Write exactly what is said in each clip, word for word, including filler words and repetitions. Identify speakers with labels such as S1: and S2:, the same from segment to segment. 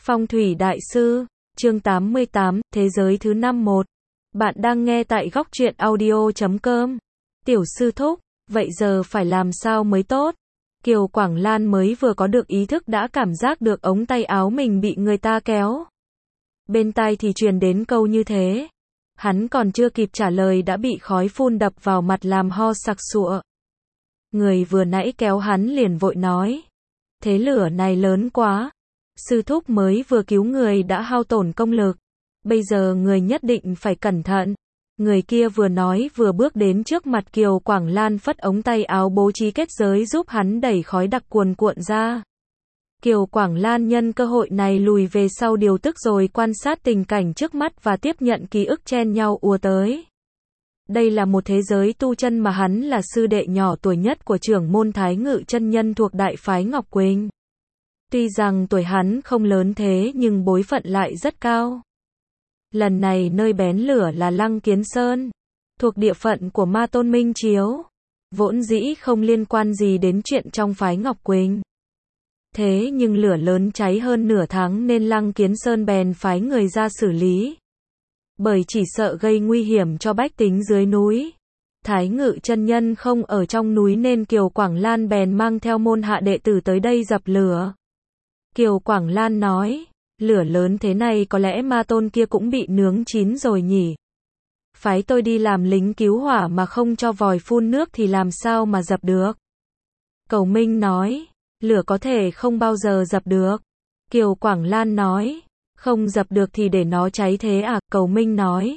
S1: Phong thủy đại sư, chương tám mươi tám, thế giới thứ năm một. Bạn đang nghe tại góc truyện audio chấm com. Tiểu sư thúc, vậy giờ phải làm sao mới tốt? Kiều Quảng Lan mới vừa có được ý thức đã cảm giác được ống tay áo mình bị người ta kéo. Bên tai thì truyền đến câu như thế. Hắn còn chưa kịp trả lời đã bị khói phun đập vào mặt làm ho sặc sụa. Người vừa nãy kéo hắn liền vội nói. Thế lửa này lớn quá. Sư thúc mới vừa cứu người đã hao tổn công lực. Bây giờ người nhất định phải cẩn thận. Người kia vừa nói vừa bước đến trước mặt Kiều Quảng Lan phất ống tay áo bố trí kết giới giúp hắn đẩy khói đặc cuồn cuộn ra. Kiều Quảng Lan nhân cơ hội này lùi về sau điều tức rồi quan sát tình cảnh trước mắt và tiếp nhận ký ức chen nhau ùa tới. Đây là một thế giới tu chân mà hắn là sư đệ nhỏ tuổi nhất của trưởng môn Thái Ngự chân nhân thuộc đại phái Ngọc Quỳnh. Tuy rằng tuổi hắn không lớn thế nhưng bối phận lại rất cao. Lần này nơi bén lửa là Lăng Kiến Sơn, thuộc địa phận của Ma Tôn Minh Chiếu, vốn dĩ không liên quan gì đến chuyện trong phái Ngọc Quỳnh. Thế nhưng lửa lớn cháy hơn nửa tháng nên Lăng Kiến Sơn bèn phái người ra xử lý. Bởi chỉ sợ gây nguy hiểm cho bách tính dưới núi. Thái Ngự chân nhân không ở trong núi nên Kiều Quảng Lan bèn mang theo môn hạ đệ tử tới đây dập lửa. Kiều Quảng Lan nói, lửa lớn thế này có lẽ Ma Tôn kia cũng bị nướng chín rồi nhỉ. Phái tôi đi làm lính cứu hỏa mà không cho vòi phun nước thì làm sao mà dập được. Cầu Minh nói, lửa có thể không bao giờ dập được. Kiều Quảng Lan nói, không dập được thì để nó cháy thế à? Cầu Minh nói,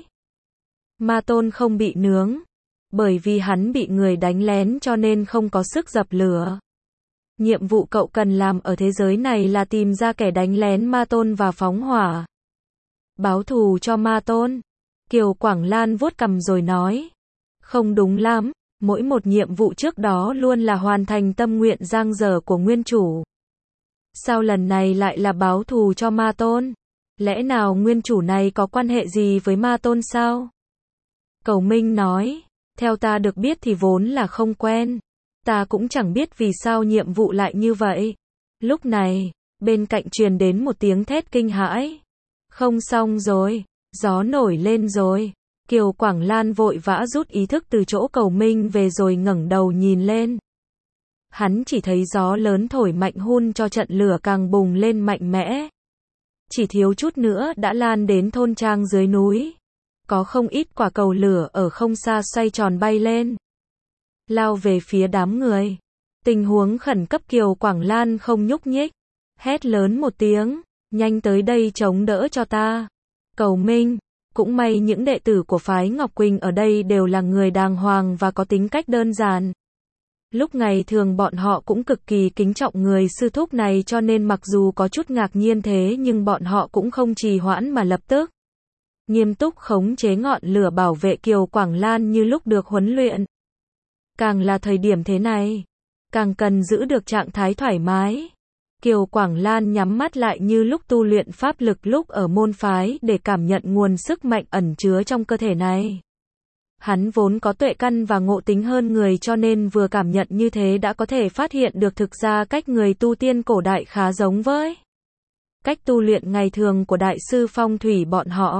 S1: Ma Tôn không bị nướng, bởi vì hắn bị người đánh lén cho nên không có sức dập lửa. Nhiệm vụ cậu cần làm ở thế giới này là tìm ra kẻ đánh lén Ma Tôn và phóng hỏa. Báo thù cho Ma Tôn. Kiều Quảng Lan vuốt cằm rồi nói. Không đúng lắm, mỗi một nhiệm vụ trước đó luôn là hoàn thành tâm nguyện giang dở của nguyên chủ. Sao lần này lại là báo thù cho Ma Tôn? Lẽ nào nguyên chủ này có quan hệ gì với Ma Tôn sao? Cầu Minh nói, theo ta được biết thì vốn là không quen. Ta cũng chẳng biết vì sao nhiệm vụ lại như vậy. Lúc này, bên cạnh truyền đến một tiếng thét kinh hãi. Không xong rồi, gió nổi lên rồi. Kiều Quảng Lan vội vã rút ý thức từ chỗ Cầu Minh về rồi ngẩng đầu nhìn lên. Hắn chỉ thấy gió lớn thổi mạnh hun cho trận lửa càng bùng lên mạnh mẽ. Chỉ thiếu chút nữa đã lan đến thôn trang dưới núi. Có không ít quả cầu lửa ở không xa xoay tròn bay lên. Lao về phía đám người. Tình huống khẩn cấp Kiều Quảng Lan không nhúc nhích. Hét lớn một tiếng, nhanh tới đây chống đỡ cho ta. Cầu Minh, cũng may những đệ tử của phái Ngọc Quỳnh ở đây đều là người đàng hoàng và có tính cách đơn giản. Lúc ngày thường bọn họ cũng cực kỳ kính trọng người sư thúc này cho nên mặc dù có chút ngạc nhiên thế nhưng bọn họ cũng không trì hoãn mà lập tức nghiêm túc khống chế ngọn lửa bảo vệ Kiều Quảng Lan như lúc được huấn luyện. Càng là thời điểm thế này, càng cần giữ được trạng thái thoải mái. Kiều Quảng Lan nhắm mắt lại như lúc tu luyện pháp lực lúc ở môn phái để cảm nhận nguồn sức mạnh ẩn chứa trong cơ thể này. Hắn vốn có tuệ căn và ngộ tính hơn người cho nên vừa cảm nhận như thế đã có thể phát hiện được thực ra cách người tu tiên cổ đại khá giống với cách tu luyện ngày thường của đại sư phong thủy bọn họ.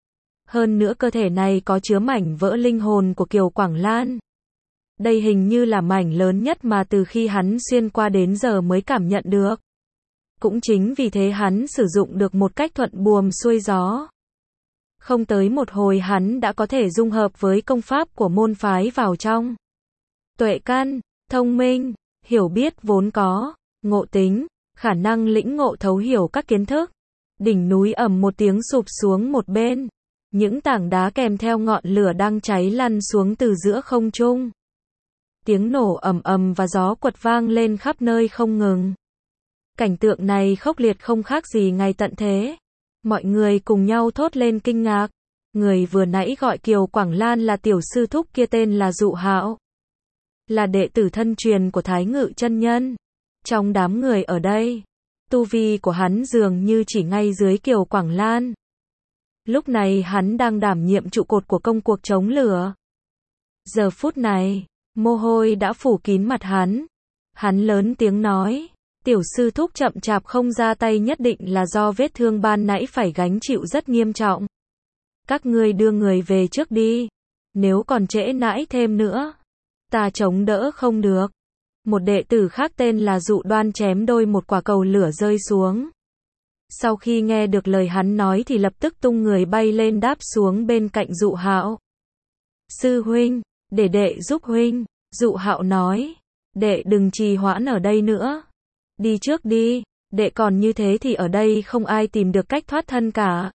S1: Hơn nữa cơ thể này có chứa mảnh vỡ linh hồn của Kiều Quảng Lan. Đây hình như là mảnh lớn nhất mà từ khi hắn xuyên qua đến giờ mới cảm nhận được. Cũng chính vì thế hắn sử dụng được một cách thuận buồm xuôi gió. Không tới một hồi hắn đã có thể dung hợp với công pháp của môn phái vào trong. Tuệ căn, thông minh, hiểu biết vốn có, ngộ tính, khả năng lĩnh ngộ thấu hiểu các kiến thức. Đỉnh núi ầm một tiếng sụp xuống một bên. Những tảng đá kèm theo ngọn lửa đang cháy lăn xuống từ giữa không trung. Tiếng nổ ầm ầm và gió quật vang lên khắp nơi không ngừng. Cảnh tượng này khốc liệt không khác gì ngày tận thế. Mọi người cùng nhau thốt lên kinh ngạc. Người vừa nãy gọi Kiều Quảng Lan là tiểu sư thúc kia tên là Dụ Hạo. Là đệ tử thân truyền của Thái Ngự chân nhân. Trong đám người ở đây, tu vi của hắn dường như chỉ ngay dưới Kiều Quảng Lan. Lúc này hắn đang đảm nhiệm trụ cột của công cuộc chống lửa. Giờ phút này, mồ hôi đã phủ kín mặt hắn. Hắn lớn tiếng nói, Tiểu sư thúc chậm chạp không ra tay nhất định là do vết thương ban nãy phải gánh chịu rất nghiêm trọng. Các ngươi đưa người về trước đi. Nếu còn trễ nãi thêm nữa, ta chống đỡ không được. Một đệ tử khác tên là Dụ Đoan chém đôi một quả cầu lửa rơi xuống. Sau khi nghe được lời hắn nói thì lập tức tung người bay lên đáp xuống bên cạnh Dụ Hạo. Sư huynh, để đệ giúp huynh. Dụ Hạo nói, đệ đừng trì hoãn ở đây nữa. Đi trước đi, đệ còn như thế thì ở đây không ai tìm được cách thoát thân cả.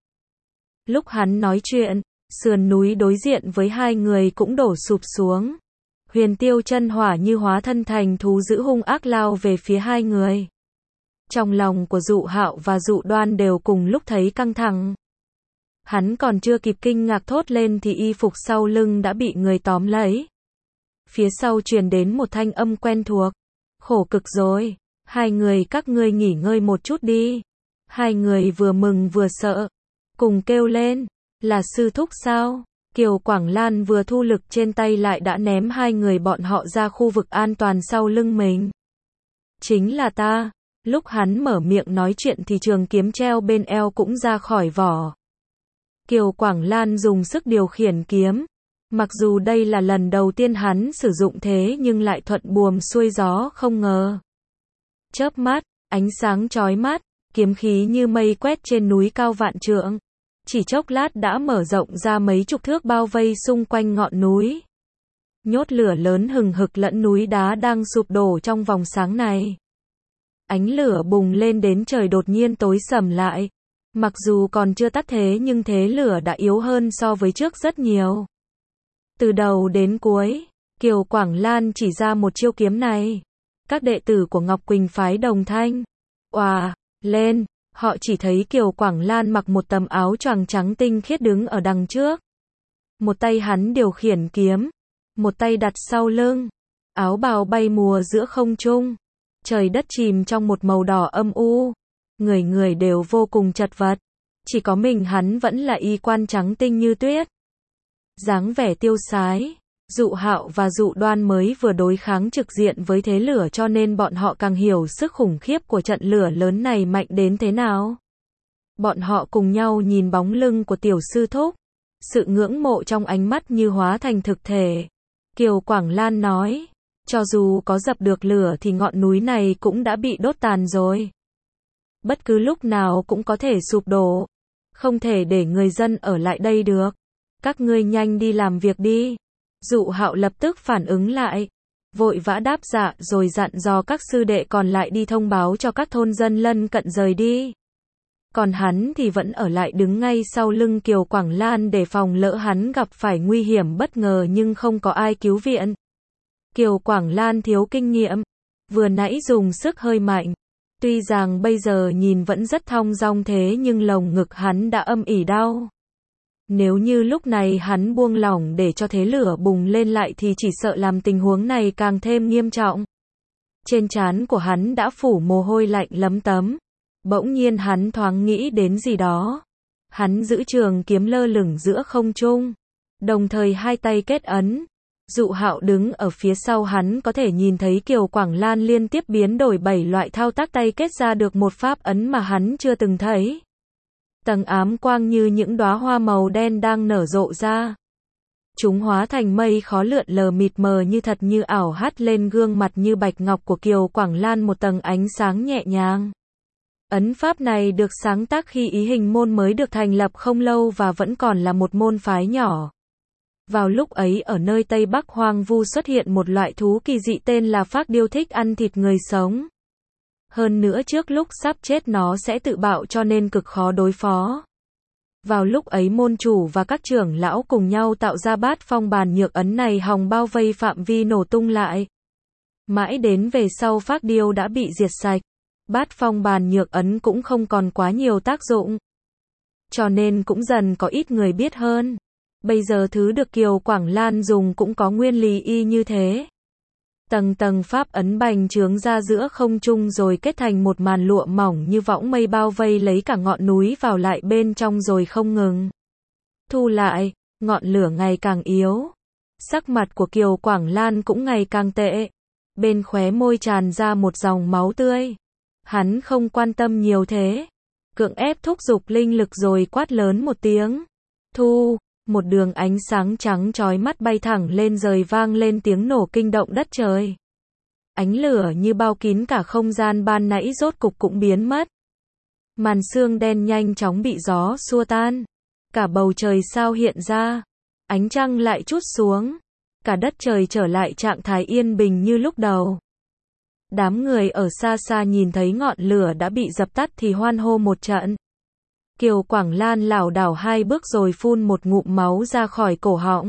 S1: Lúc hắn nói chuyện, sườn núi đối diện với hai người cũng đổ sụp xuống. Huyền Tiêu chân hỏa như hóa thân thành thú dữ hung ác lao về phía hai người. Trong lòng của Dụ Hạo và Dụ Đoan đều cùng lúc thấy căng thẳng. Hắn còn chưa kịp kinh ngạc thốt lên thì y phục sau lưng đã bị người tóm lấy. Phía sau truyền đến một thanh âm quen thuộc. Khổ cực rồi, hai người các ngươi nghỉ ngơi một chút đi. Hai người vừa mừng vừa sợ, cùng kêu lên, là sư thúc sao? Kiều Quảng Lan vừa thu lực trên tay lại đã ném hai người bọn họ ra khu vực an toàn sau lưng mình. Chính là ta. Lúc hắn mở miệng nói chuyện thì trường kiếm treo bên eo cũng ra khỏi vỏ. Kiều Quảng Lan dùng sức điều khiển kiếm. Mặc dù đây là lần đầu tiên hắn sử dụng thế nhưng lại thuận buồm xuôi gió không ngờ. Chớp mắt, ánh sáng chói mắt, kiếm khí như mây quét trên núi cao vạn trượng. Chỉ chốc lát đã mở rộng ra mấy chục thước bao vây xung quanh ngọn núi. Nhốt lửa lớn hừng hực lẫn núi đá đang sụp đổ trong vòng sáng này. Ánh lửa bùng lên đến trời đột nhiên tối sầm lại. Mặc dù còn chưa tắt thế nhưng thế lửa đã yếu hơn so với trước rất nhiều. Từ đầu đến cuối, Kiều Quảng Lan chỉ ra một chiêu kiếm này. Các đệ tử của Ngọc Quỳnh phái đồng thanh òa lên, họ chỉ thấy Kiều Quảng Lan mặc một tấm áo choàng trắng tinh khiết đứng ở đằng trước. Một tay hắn điều khiển kiếm, một tay đặt sau lưng, áo bào bay mùa giữa không trung. Trời đất chìm trong một màu đỏ âm u, người người đều vô cùng chật vật, chỉ có mình hắn vẫn là y quan trắng tinh như tuyết. Dáng vẻ tiêu sái, Dụ Hạo và Dụ Đoan mới vừa đối kháng trực diện với thế lửa cho nên bọn họ càng hiểu sức khủng khiếp của trận lửa lớn này mạnh đến thế nào. Bọn họ cùng nhau nhìn bóng lưng của tiểu sư thúc, sự ngưỡng mộ trong ánh mắt như hóa thành thực thể. Kiều Quảng Lan nói, cho dù có dập được lửa thì ngọn núi này cũng đã bị đốt tàn rồi. Bất cứ lúc nào cũng có thể sụp đổ. Không thể để người dân ở lại đây được. Các ngươi nhanh đi làm việc đi. Dụ Hạo lập tức phản ứng lại. Vội vã đáp dạ rồi dặn dò các sư đệ còn lại đi thông báo cho các thôn dân lân cận rời đi. Còn hắn thì vẫn ở lại đứng ngay sau lưng Kiều Quảng Lan để phòng lỡ hắn gặp phải nguy hiểm bất ngờ nhưng không có ai cứu viện. Kiều Quảng Lan thiếu kinh nghiệm, vừa nãy dùng sức hơi mạnh. Tuy rằng bây giờ nhìn vẫn rất thong dong thế nhưng lồng ngực hắn đã âm ỉ đau. Nếu như lúc này hắn buông lỏng để cho thế lửa bùng lên lại thì chỉ sợ làm tình huống này càng thêm nghiêm trọng. Trên trán của hắn đã phủ mồ hôi lạnh lấm tấm. Bỗng nhiên hắn thoáng nghĩ đến gì đó. Hắn giữ trường kiếm lơ lửng giữa không trung, đồng thời hai tay kết ấn. Dụ Hạo đứng ở phía sau hắn có thể nhìn thấy Kiều Quảng Lan liên tiếp biến đổi bảy loại thao tác tay kết ra được một pháp ấn mà hắn chưa từng thấy. Tầng ám quang như những đóa hoa màu đen đang nở rộ ra. Chúng hóa thành mây khó lượn lờ mịt mờ như thật như ảo hắt lên gương mặt như bạch ngọc của Kiều Quảng Lan một tầng ánh sáng nhẹ nhàng. Ấn pháp này được sáng tác khi Ý Hình môn mới được thành lập không lâu và vẫn còn là một môn phái nhỏ. Vào lúc ấy ở nơi Tây Bắc hoang vu xuất hiện một loại thú kỳ dị tên là phác điêu thích ăn thịt người sống. Hơn nữa trước lúc sắp chết nó sẽ tự bạo cho nên cực khó đối phó. Vào lúc ấy môn chủ và các trưởng lão cùng nhau tạo ra bát phong bàn nhược ấn này hòng bao vây phạm vi nổ tung lại. Mãi đến về sau phác điêu đã bị diệt sạch. Bát phong bàn nhược ấn cũng không còn quá nhiều tác dụng. Cho nên cũng dần có ít người biết hơn. Bây giờ thứ được Kiều Quảng Lan dùng cũng có nguyên lý y như thế. Tầng tầng pháp ấn bành trướng ra giữa không trung rồi kết thành một màn lụa mỏng như võng mây bao vây lấy cả ngọn núi vào lại bên trong rồi không ngừng thu lại, ngọn lửa ngày càng yếu. Sắc mặt của Kiều Quảng Lan cũng ngày càng tệ. Bên khóe môi tràn ra một dòng máu tươi. Hắn không quan tâm nhiều thế. Cưỡng ép thúc giục linh lực rồi quát lớn một tiếng. Thu, một đường ánh sáng trắng chói mắt bay thẳng lên rời vang lên tiếng nổ kinh động đất trời. Ánh lửa như bao kín cả không gian ban nãy rốt cục cũng biến mất. Màn sương đen nhanh chóng bị gió xua tan. Cả bầu trời sao hiện ra. Ánh trăng lại trút xuống. Cả đất trời trở lại trạng thái yên bình như lúc đầu. Đám người ở xa xa nhìn thấy ngọn lửa đã bị dập tắt thì hoan hô một trận. Kiều Quảng Lan lảo đảo hai bước rồi phun một ngụm máu ra khỏi cổ họng.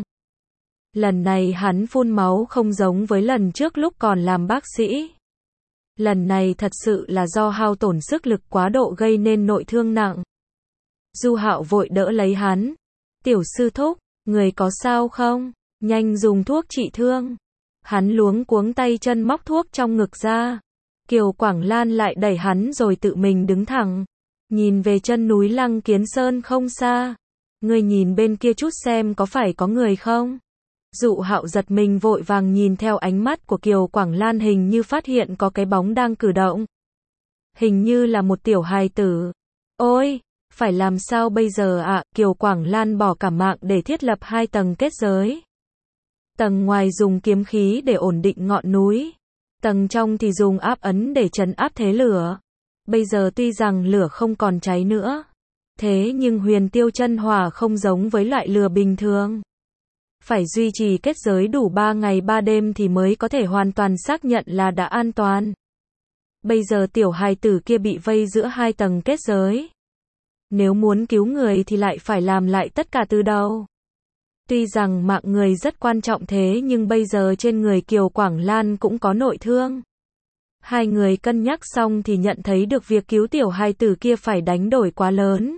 S1: Lần này hắn phun máu không giống với lần trước lúc còn làm bác sĩ. Lần này thật sự là do hao tổn sức lực quá độ gây nên nội thương nặng. Du Hạo vội đỡ lấy hắn. Tiểu sư thúc, người có sao không? Nhanh dùng thuốc trị thương. Hắn luống cuống tay chân móc thuốc trong ngực ra. Kiều Quảng Lan lại đẩy hắn rồi tự mình đứng thẳng. Nhìn về chân núi Lăng Kiến Sơn không xa. Ngươi nhìn bên kia chút xem có phải có người không? Dụ Hạo giật mình vội vàng nhìn theo ánh mắt của Kiều Quảng Lan, hình như phát hiện có cái bóng đang cử động. Hình như là một tiểu hài tử. Ôi, phải làm sao bây giờ ạ? À? Kiều Quảng Lan bỏ cả mạng để thiết lập hai tầng kết giới. Tầng ngoài dùng kiếm khí để ổn định ngọn núi. Tầng trong thì dùng áp ấn để trấn áp thế lửa. Bây giờ tuy rằng lửa không còn cháy nữa. Thế nhưng Huyền Tiêu chân hỏa không giống với loại lửa bình thường. Phải duy trì kết giới đủ ba ngày ba đêm thì mới có thể hoàn toàn xác nhận là đã an toàn. Bây giờ tiểu hài tử kia bị vây giữa hai tầng kết giới. Nếu muốn cứu người thì lại phải làm lại tất cả từ đầu. Tuy rằng mạng người rất quan trọng thế nhưng bây giờ trên người Kiều Quảng Lan cũng có nội thương. Hai người cân nhắc xong thì nhận thấy được việc cứu tiểu hài tử kia phải đánh đổi quá lớn.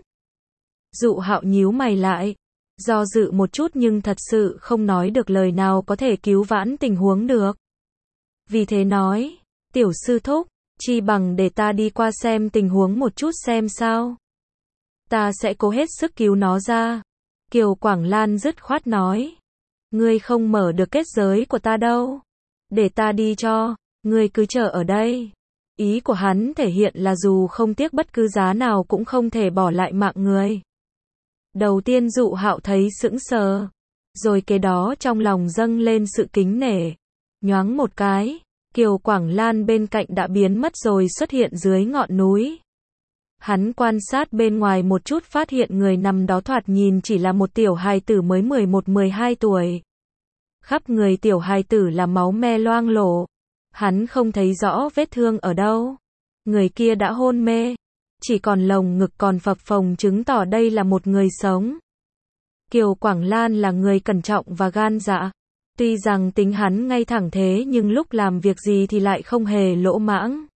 S1: Dụ Hạo nhíu mày lại. Do dự một chút nhưng thật sự không nói được lời nào có thể cứu vãn tình huống được. Vì thế nói, tiểu sư thúc, chi bằng để ta đi qua xem tình huống một chút xem sao. Ta sẽ cố hết sức cứu nó ra. Kiều Quảng Lan dứt khoát nói. Ngươi không mở được kết giới của ta đâu. Để ta đi cho, ngươi cứ chờ ở đây. Ý của hắn thể hiện là dù không tiếc bất cứ giá nào cũng không thể bỏ lại mạng người. Đầu tiên Dụ Hạo thấy sững sờ. Rồi kế đó trong lòng dâng lên sự kính nể. Nhoáng một cái, Kiều Quảng Lan bên cạnh đã biến mất rồi xuất hiện dưới ngọn núi. Hắn quan sát bên ngoài một chút phát hiện người nằm đó thoạt nhìn chỉ là một tiểu hài tử mới mười một mười hai tuổi. Khắp người tiểu hài tử là máu me loang lổ. Hắn không thấy rõ vết thương ở đâu. Người kia đã hôn mê. Chỉ còn lồng ngực còn phập phồng chứng tỏ đây là một người sống. Kiều Quảng Lan là người cẩn trọng và gan dạ. Tuy rằng tính hắn ngay thẳng thế nhưng lúc làm việc gì thì lại không hề lỗ mãng.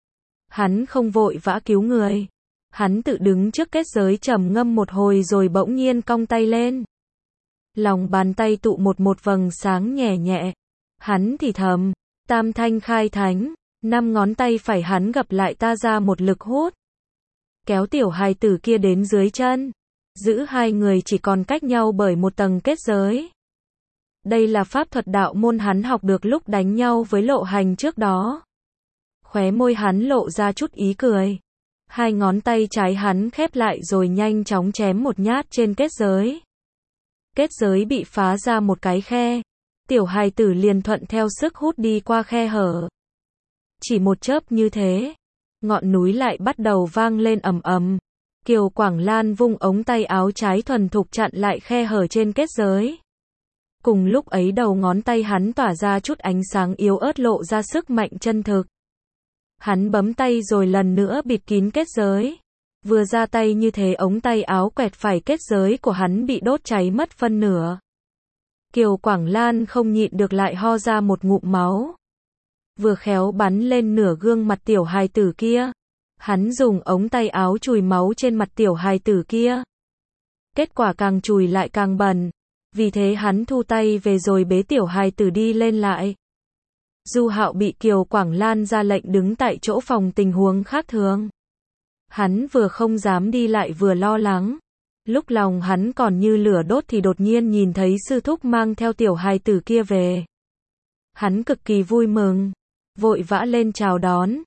S1: Hắn không vội vã cứu người. Hắn tự đứng trước kết giới trầm ngâm một hồi rồi bỗng nhiên cong tay lên. Lòng bàn tay tụ một một vầng sáng nhẹ nhẹ. Hắn thì thầm, tam thanh khai thánh, năm ngón tay phải hắn gập lại ta ra một lực hút. Kéo tiểu hài tử kia đến dưới chân. Giữ hai người chỉ còn cách nhau bởi một tầng kết giới. Đây là pháp thuật đạo môn hắn học được lúc đánh nhau với Lộ Hành trước đó. Khóe môi hắn lộ ra chút ý cười. Hai ngón tay trái hắn khép lại rồi nhanh chóng chém một nhát trên kết giới. Kết giới bị phá ra một cái khe. Tiểu hài tử liền thuận theo sức hút đi qua khe hở. Chỉ một chớp như thế, ngọn núi lại bắt đầu vang lên ầm ầm. Kiều Quảng Lan vung ống tay áo trái thuần thục chặn lại khe hở trên kết giới. Cùng lúc ấy đầu ngón tay hắn tỏa ra chút ánh sáng yếu ớt lộ ra sức mạnh chân thực. Hắn bấm tay rồi lần nữa bịt kín kết giới. Vừa ra tay như thế ống tay áo quẹt phải kết giới của hắn bị đốt cháy mất phân nửa. Kiều Quảng Lan không nhịn được lại ho ra một ngụm máu. Vừa khéo bắn lên nửa gương mặt tiểu hài tử kia. Hắn dùng ống tay áo chùi máu trên mặt tiểu hài tử kia. Kết quả càng chùi lại càng bẩn. Vì thế hắn thu tay về rồi bế tiểu hài tử đi lên lại. Du Hạo bị Kiều Quảng Lan ra lệnh đứng tại chỗ phòng tình huống khác thường. Hắn vừa không dám đi lại vừa lo lắng. Lúc lòng hắn còn như lửa đốt thì đột nhiên nhìn thấy sư thúc mang theo tiểu hài tử kia về. Hắn cực kỳ vui mừng. Vội vã lên chào đón.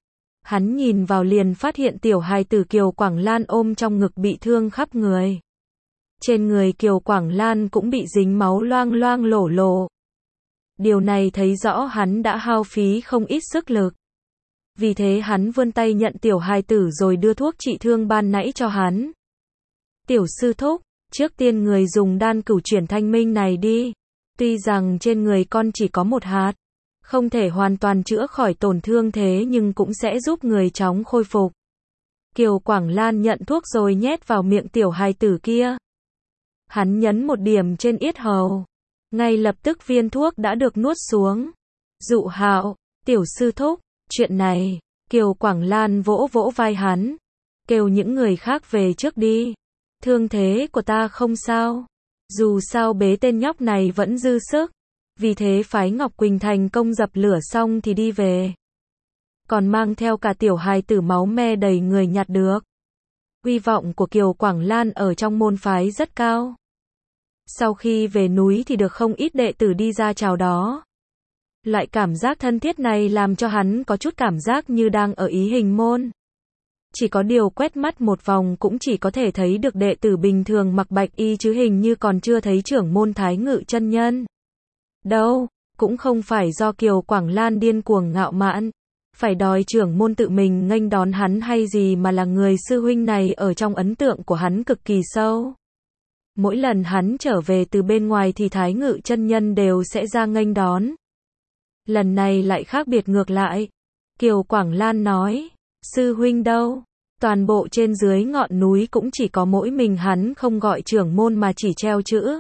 S1: Hắn nhìn vào liền phát hiện tiểu hài tử Kiều Quảng Lan ôm trong ngực bị thương khắp người. Trên người Kiều Quảng Lan cũng bị dính máu loang loang lổ lổ. Điều này thấy rõ hắn đã hao phí không ít sức lực. Vì thế hắn vươn tay nhận tiểu hài tử rồi đưa thuốc trị thương ban nãy cho hắn. Tiểu sư thúc, trước tiên người dùng đan cửu chuyển thanh minh này đi. Tuy rằng trên người con chỉ có một hạt, không thể hoàn toàn chữa khỏi tổn thương thế nhưng cũng sẽ giúp người chóng khôi phục. Kiều Quảng Lan nhận thuốc rồi nhét vào miệng tiểu hài tử kia. Hắn nhấn một điểm trên yết hầu. Ngay lập tức viên thuốc đã được nuốt xuống. Dụ Hạo, tiểu sư thúc, chuyện này, Kiều Quảng Lan vỗ vỗ vai hắn. Kêu những người khác về trước đi. Thương thế của ta không sao. Dù sao bế tên nhóc này vẫn dư sức. Vì thế phái Ngọc Quỳnh thành công dập lửa xong thì đi về. Còn mang theo cả tiểu hài tử máu me đầy người nhặt được. Uy vọng của Kiều Quảng Lan ở trong môn phái rất cao. Sau khi về núi thì được không ít đệ tử đi ra chào đó. Loại cảm giác thân thiết này làm cho hắn có chút cảm giác như đang ở Ý Hình môn. Chỉ có điều quét mắt một vòng cũng chỉ có thể thấy được đệ tử bình thường mặc bạch y chứ hình như còn chưa thấy trưởng môn Thái Ngự chân nhân. Đâu, cũng không phải do Kiều Quảng Lan điên cuồng ngạo mạn, phải đòi trưởng môn tự mình nghênh đón hắn hay gì mà là người sư huynh này ở trong ấn tượng của hắn cực kỳ sâu. Mỗi lần hắn trở về từ bên ngoài thì Thái Ngự chân nhân đều sẽ ra nghênh đón. Lần này lại khác biệt ngược lại. Kiều Quảng Lan nói, sư huynh đâu? Toàn bộ trên dưới ngọn núi cũng chỉ có mỗi mình hắn không gọi trưởng môn mà chỉ treo chữ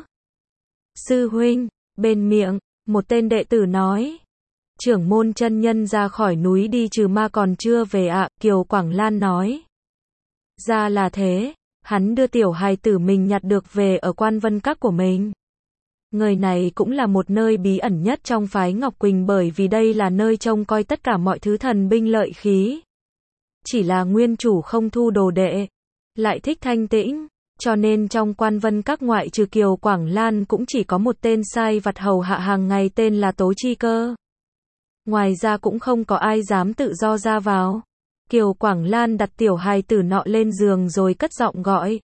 S1: sư huynh. Bên miệng, một tên đệ tử nói, trưởng môn chân nhân ra khỏi núi đi trừ ma còn chưa về ạ. Kiều Quảng Lan nói, ra là thế, hắn đưa tiểu hài tử mình nhặt được về ở Quan Vân Các của mình. Người này cũng là một nơi bí ẩn nhất trong phái Ngọc Quỳnh bởi vì đây là nơi trông coi tất cả mọi thứ thần binh lợi khí. Chỉ là nguyên chủ không thu đồ đệ, lại thích thanh tĩnh. Cho nên trong Quan Vân Các ngoại trừ Kiều Quảng Lan cũng chỉ có một tên sai vặt hầu hạ hàng ngày tên là Tố Chi Cơ. Ngoài ra cũng không có ai dám tự do ra vào. Kiều Quảng Lan đặt tiểu hài tử nọ lên giường rồi cất giọng gọi.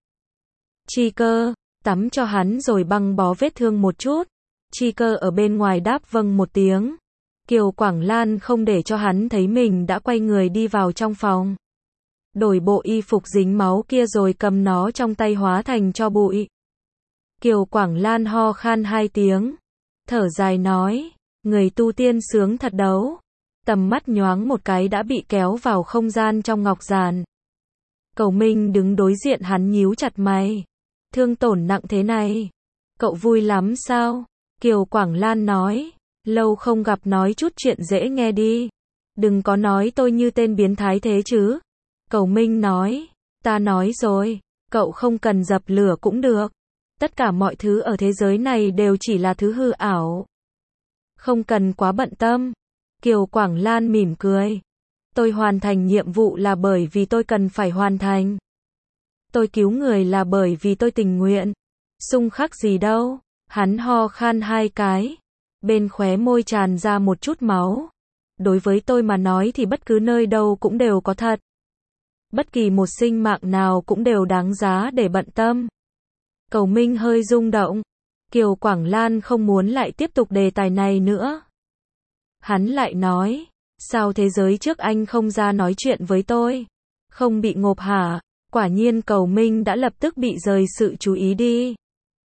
S1: Chi Cơ, tắm cho hắn rồi băng bó vết thương một chút. Chi Cơ ở bên ngoài đáp vâng một tiếng. Kiều Quảng Lan không để cho hắn thấy mình đã quay người đi vào trong phòng. Đổi bộ y phục dính máu kia rồi cầm nó trong tay hóa thành tro bụi. Kiều Quảng Lan ho khan hai tiếng. Thở dài nói, người tu tiên sướng thật đấu. Tầm mắt nhoáng một cái đã bị kéo vào không gian trong ngọc giàn. Cầu Minh đứng đối diện hắn nhíu chặt mày. Thương tổn nặng thế này. Cậu vui lắm sao? Kiều Quảng Lan nói, lâu không gặp nói chút chuyện dễ nghe đi. Đừng có nói tôi như tên biến thái thế chứ. Cầu Minh nói, ta nói rồi, cậu không cần dập lửa cũng được. Tất cả mọi thứ ở thế giới này đều chỉ là thứ hư ảo. Không cần quá bận tâm. Kiều Quảng Lan mỉm cười. Tôi hoàn thành nhiệm vụ là bởi vì tôi cần phải hoàn thành. Tôi cứu người là bởi vì tôi tình nguyện. Xung khắc gì đâu. Hắn ho khan hai cái. Bên khóe môi tràn ra một chút máu. Đối với tôi mà nói thì bất cứ nơi đâu cũng đều có thật. Bất kỳ một sinh mạng nào cũng đều đáng giá để bận tâm. Cầu Minh hơi rung động. Kiều Quảng Lan không muốn lại tiếp tục đề tài này nữa. Hắn lại nói, sao thế giới trước anh không ra nói chuyện với tôi? Không bị ngộp hả? Quả nhiên Cầu Minh đã lập tức bị rời sự chú ý đi.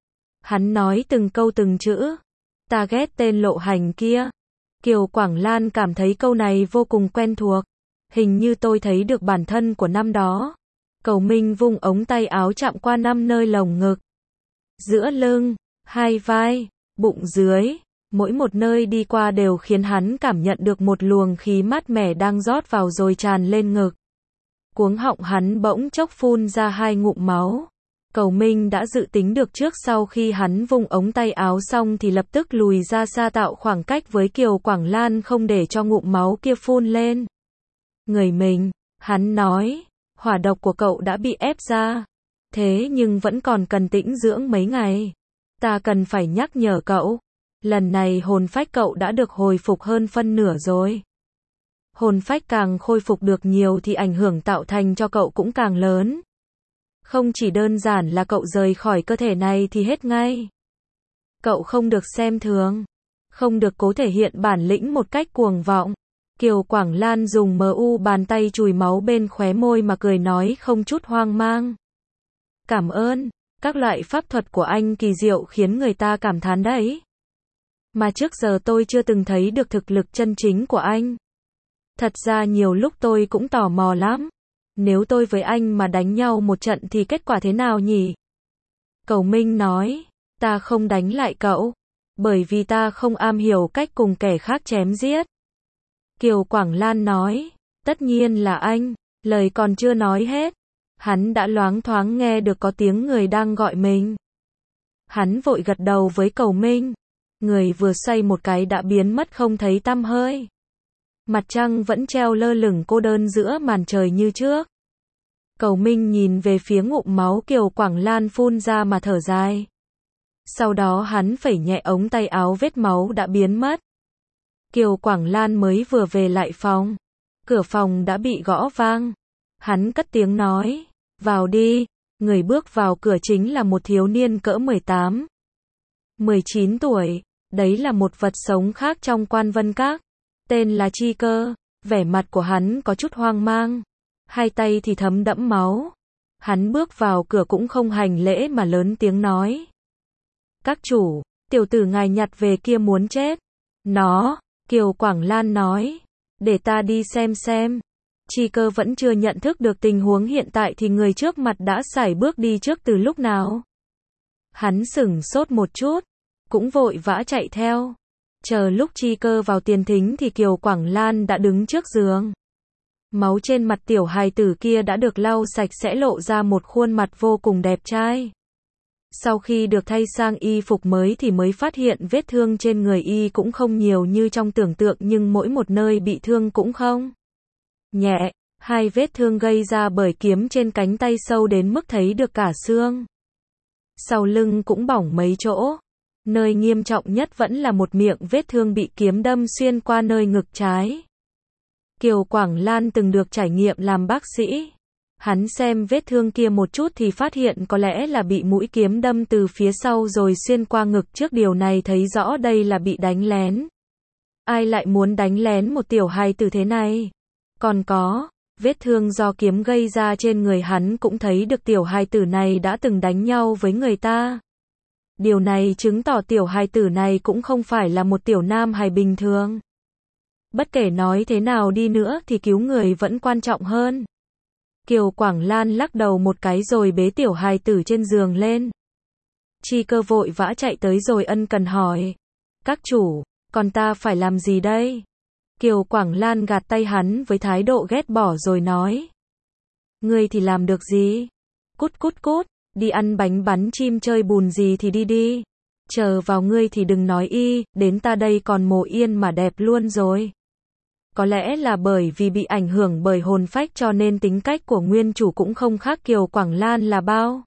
S1: Hắn nói từng câu từng chữ. Ta ghét tên Lộ Hành kia. Kiều Quảng Lan cảm thấy câu này vô cùng quen thuộc. Hình như tôi thấy được bản thân của năm đó. Cầu Minh vung ống tay áo chạm qua năm nơi lồng ngực. Giữa lưng, hai vai, bụng dưới. Mỗi một nơi đi qua đều khiến hắn cảm nhận được một luồng khí mát mẻ đang rót vào rồi tràn lên ngực. Cuống họng hắn bỗng chốc phun ra hai ngụm máu. Cầu Minh đã dự tính được trước sau khi hắn vung ống tay áo xong thì lập tức lùi ra xa tạo khoảng cách với Kiều Quảng Lan không để cho ngụm máu kia phun lên. Người mình, hắn nói, hỏa độc của cậu đã bị ép ra. Thế nhưng vẫn còn cần tĩnh dưỡng mấy ngày. Ta cần phải nhắc nhở cậu. Lần này hồn phách cậu đã được hồi phục hơn phân nửa rồi. Hồn phách càng khôi phục được nhiều thì ảnh hưởng tạo thành cho cậu cũng càng lớn. Không chỉ đơn giản là cậu rời khỏi cơ thể này thì hết ngay. Cậu không được xem thường, không được cố thể hiện bản lĩnh một cách cuồng vọng. Kiều Quảng Lan dùng mờ u bàn tay chùi máu bên khóe môi mà cười nói không chút hoang mang. Cảm ơn, các loại pháp thuật của anh kỳ diệu khiến người ta cảm thán đấy. Mà trước giờ tôi chưa từng thấy được thực lực chân chính của anh. Thật ra nhiều lúc tôi cũng tò mò lắm. Nếu tôi với anh mà đánh nhau một trận thì kết quả thế nào nhỉ? Cầu Minh nói, ta không đánh lại cậu, bởi vì ta không am hiểu cách cùng kẻ khác chém giết. Kiều Quảng Lan nói, tất nhiên là anh, lời còn chưa nói hết. Hắn đã loáng thoáng nghe được có tiếng người đang gọi mình. Hắn vội gật đầu với Cầu Minh. Người vừa xoay một cái đã biến mất không thấy tăm hơi. Mặt trăng vẫn treo lơ lửng cô đơn giữa màn trời như trước. Cầu Minh nhìn về phía ngụm máu Kiều Quảng Lan phun ra mà thở dài. Sau đó hắn phẩy nhẹ ống tay áo, vết máu đã biến mất. Kiều Quảng Lan mới vừa về lại phòng. Cửa phòng đã bị gõ vang. Hắn cất tiếng nói, vào đi. Người bước vào cửa chính là một thiếu niên cỡ mười tám, mười chín tuổi. Đấy là một vật sống khác trong Quan Vân Các. Tên là Chi Cơ. Vẻ mặt của hắn có chút hoang mang. Hai tay thì thấm đẫm máu. Hắn bước vào cửa cũng không hành lễ mà lớn tiếng nói. Các chủ, tiểu tử ngài nhặt về kia muốn chết. Nó, Kiều Quảng Lan nói. Để ta đi xem xem. Chi Cơ vẫn chưa nhận thức được tình huống hiện tại thì người trước mặt đã sải bước đi trước từ lúc nào. Hắn sửng sốt một chút, cũng vội vã chạy theo. Chờ lúc Chi Cơ vào tiền thính thì Kiều Quảng Lan đã đứng trước giường. Máu trên mặt tiểu hài tử kia đã được lau sạch sẽ, lộ ra một khuôn mặt vô cùng đẹp trai. Sau khi được thay sang y phục mới thì mới phát hiện vết thương trên người y cũng không nhiều như trong tưởng tượng, nhưng mỗi một nơi bị thương cũng không nhẹ. Hai vết thương gây ra bởi kiếm trên cánh tay sâu đến mức thấy được cả xương. Sau lưng cũng bỏng mấy chỗ. Nơi nghiêm trọng nhất vẫn là một miệng vết thương bị kiếm đâm xuyên qua nơi ngực trái. Kiều Quảng Lan từng được trải nghiệm làm bác sĩ. Hắn xem vết thương kia một chút thì phát hiện có lẽ là bị mũi kiếm đâm từ phía sau rồi xuyên qua ngực trước. Điều này thấy rõ đây là bị đánh lén. Ai lại muốn đánh lén một tiểu hài tử thế này? Còn có, vết thương do kiếm gây ra trên người hắn cũng thấy được tiểu hài tử này đã từng đánh nhau với người ta. Điều này chứng tỏ tiểu hài tử này cũng không phải là một tiểu nam hài bình thường. Bất kể nói thế nào đi nữa thì cứu người vẫn quan trọng hơn. Kiều Quảng Lan lắc đầu một cái rồi bế tiểu hài tử trên giường lên. Chi Cơ vội vã chạy tới rồi ân cần hỏi. Các chủ, còn ta phải làm gì đây? Kiều Quảng Lan gạt tay hắn với thái độ ghét bỏ rồi nói. Ngươi thì làm được gì? Cút cút cút, đi ăn bánh bắn chim chơi bùn gì thì đi đi. Chờ vào ngươi thì đừng nói y, đến ta đây còn mồ yên mà đẹp luôn rồi. Có lẽ là bởi vì bị ảnh hưởng bởi hồn phách cho nên tính cách của nguyên chủ cũng không khác Kiều Quảng Lan là bao.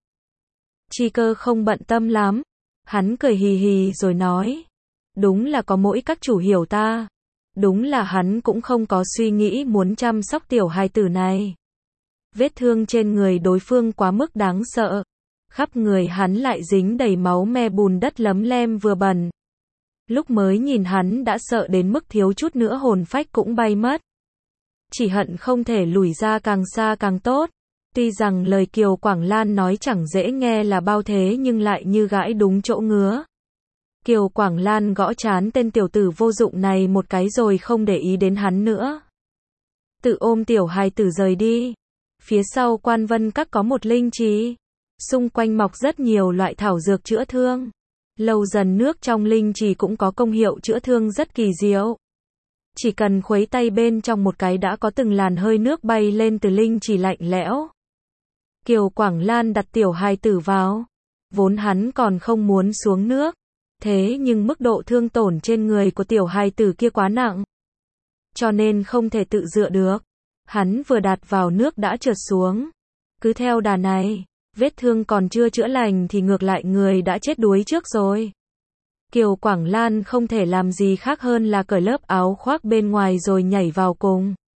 S1: Chi Cơ không bận tâm lắm. Hắn cười hì hì rồi nói. Đúng là có mỗi các chủ hiểu ta. Đúng là hắn cũng không có suy nghĩ muốn chăm sóc tiểu hài tử này. Vết thương trên người đối phương quá mức đáng sợ. Khắp người hắn lại dính đầy máu me, bùn đất lấm lem vừa bẩn. Lúc mới nhìn hắn đã sợ đến mức thiếu chút nữa hồn phách cũng bay mất. Chỉ hận không thể lùi ra càng xa càng tốt. Tuy rằng lời Kiều Quảng Lan nói chẳng dễ nghe là bao thế nhưng lại như gãi đúng chỗ ngứa. Kiều Quảng Lan gõ trán tên tiểu tử vô dụng này một cái rồi không để ý đến hắn nữa. Tự ôm tiểu hài tử rời đi. Phía sau Quan Vân Các có một linh trì. Xung quanh mọc rất nhiều loại thảo dược chữa thương. Lâu dần nước trong linh trì cũng có công hiệu chữa thương rất kỳ diệu. Chỉ cần khuấy tay bên trong một cái đã có từng làn hơi nước bay lên từ linh trì lạnh lẽo. Kiều Quảng Lan đặt tiểu hài tử vào. Vốn hắn còn không muốn xuống nước. Thế nhưng mức độ thương tổn trên người của tiểu hài tử kia quá nặng. Cho nên không thể tự dựa được. Hắn vừa đặt vào nước đã trượt xuống. Cứ theo đà này, vết thương còn chưa chữa lành thì ngược lại người đã chết đuối trước rồi. Kiều Quảng Lan không thể làm gì khác hơn là cởi lớp áo khoác bên ngoài rồi nhảy vào cùng.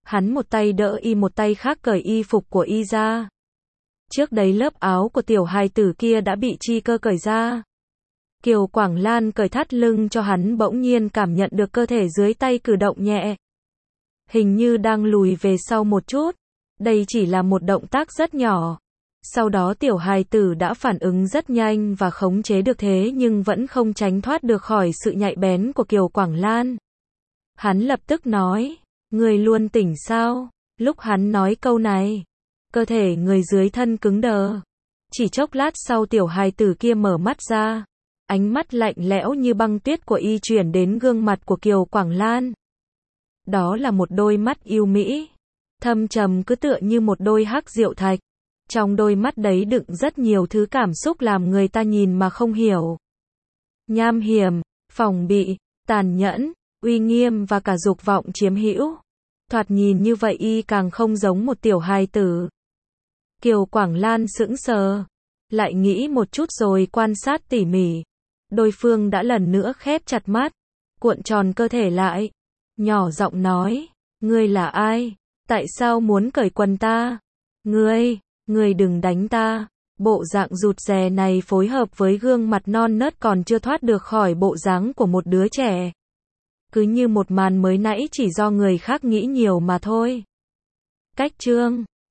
S1: Hắn một tay đỡ y một tay khác cởi y phục của y ra. Trước đấy lớp áo của tiểu hài tử kia đã bị Chi Cơ cởi ra. Kiều Quảng Lan cởi thắt lưng cho hắn, bỗng nhiên cảm nhận được cơ thể dưới tay cử động nhẹ. Hình như đang lùi về sau một chút. Đây chỉ là một động tác rất nhỏ. Sau đó tiểu hài tử đã phản ứng rất nhanh và khống chế được, thế nhưng vẫn không tránh thoát được khỏi sự nhạy bén của Kiều Quảng Lan. Hắn lập tức nói, người luôn tỉnh sao? Lúc hắn nói câu này, cơ thể người dưới thân cứng đờ. Chỉ chốc lát sau tiểu hài tử kia mở mắt ra. Ánh mắt lạnh lẽo như băng tuyết của y chuyển đến gương mặt của Kiều Quảng Lan. Đó là một đôi mắt yêu mỹ, thâm trầm cứ tựa như một đôi hắc diệu thạch. Trong đôi mắt đấy đựng rất nhiều thứ cảm xúc làm người ta nhìn mà không hiểu. Nham hiểm, phòng bị, tàn nhẫn, uy nghiêm và cả dục vọng chiếm hữu. Thoạt nhìn như vậy y càng không giống một tiểu hài tử. Kiều Quảng Lan sững sờ, lại nghĩ một chút rồi quan sát tỉ mỉ. Đối phương đã lần nữa khép chặt mắt, cuộn tròn cơ thể lại, nhỏ giọng nói, ngươi là ai? Tại sao muốn cởi quần ta? Ngươi, ngươi đừng đánh ta. Bộ dạng rụt rè này phối hợp với gương mặt non nớt còn chưa thoát được khỏi bộ dáng của một đứa trẻ. Cứ như một màn mới nãy chỉ do người khác nghĩ nhiều mà thôi. Cách chương